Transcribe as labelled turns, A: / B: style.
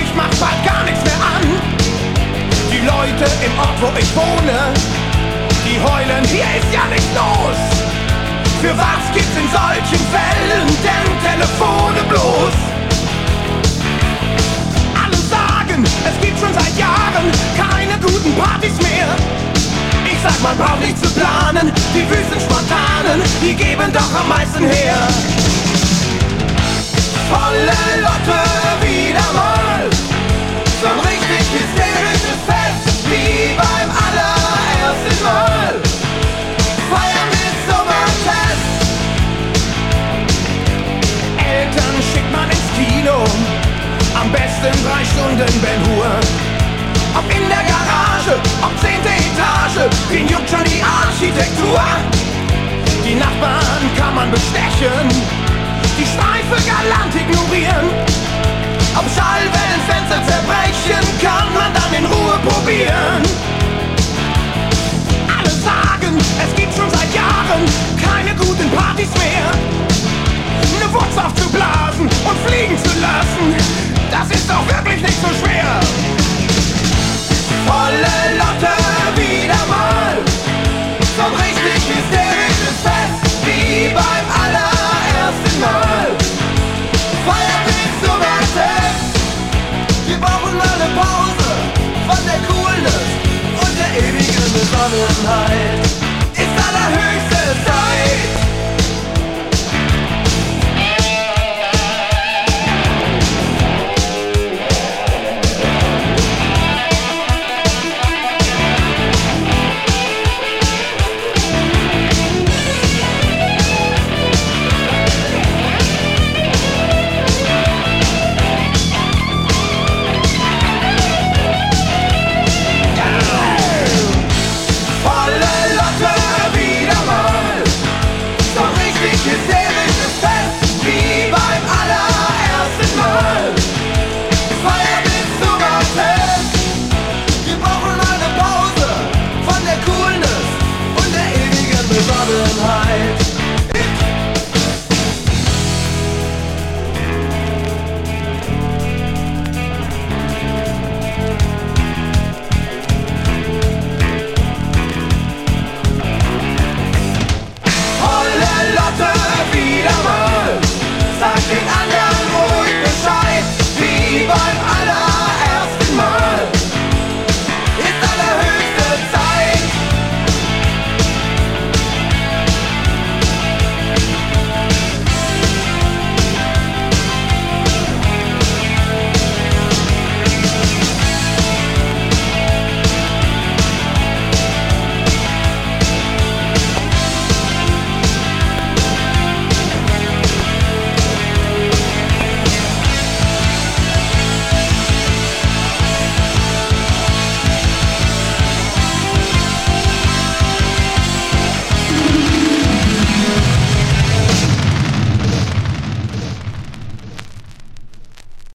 A: mich macht bald gar nichts mehr an. Die Leute im Ort, wo ich wohne, die heulen, hier ist ja nichts los. Für was gibt's in solchen Fällen denn Telefone bloß? Alle sagen, es gibt schon seit Jahren keine guten Partys mehr. Ich sag, man braucht nicht zu planen, die wüsten Spontanen, die geben doch am meisten her. Volle Lotte wieder mal, so ein richtig hysterisches Fest, wie beim allerersten Mal. Feiern mit Sommerfest. Eltern schickt man ins Kino, am besten 3 Stunden Ben Hur. Ob in der Garage, ob 10. Etage, den juckt schon die Architektur. Die Nachbarn kann man bestechen, die Streife galant ignorieren. Ob Schallwellenfenster zerbrechen, kann man dann in Ruhe probieren. Alle sagen, es gibt schon seit Jahren keine guten Partys mehr. Ne Wurz aufzublasen und fliegen zu lassen, das ist doch wirklich nicht so schwer. Volle Lotte wieder mal, so ein richtig hysterisches Fest, wie beim allerersten Mal. Feiern mit Sommerfest. Wir brauchen mal eine Pause von der Coolness und der ewigen Besonnenheit.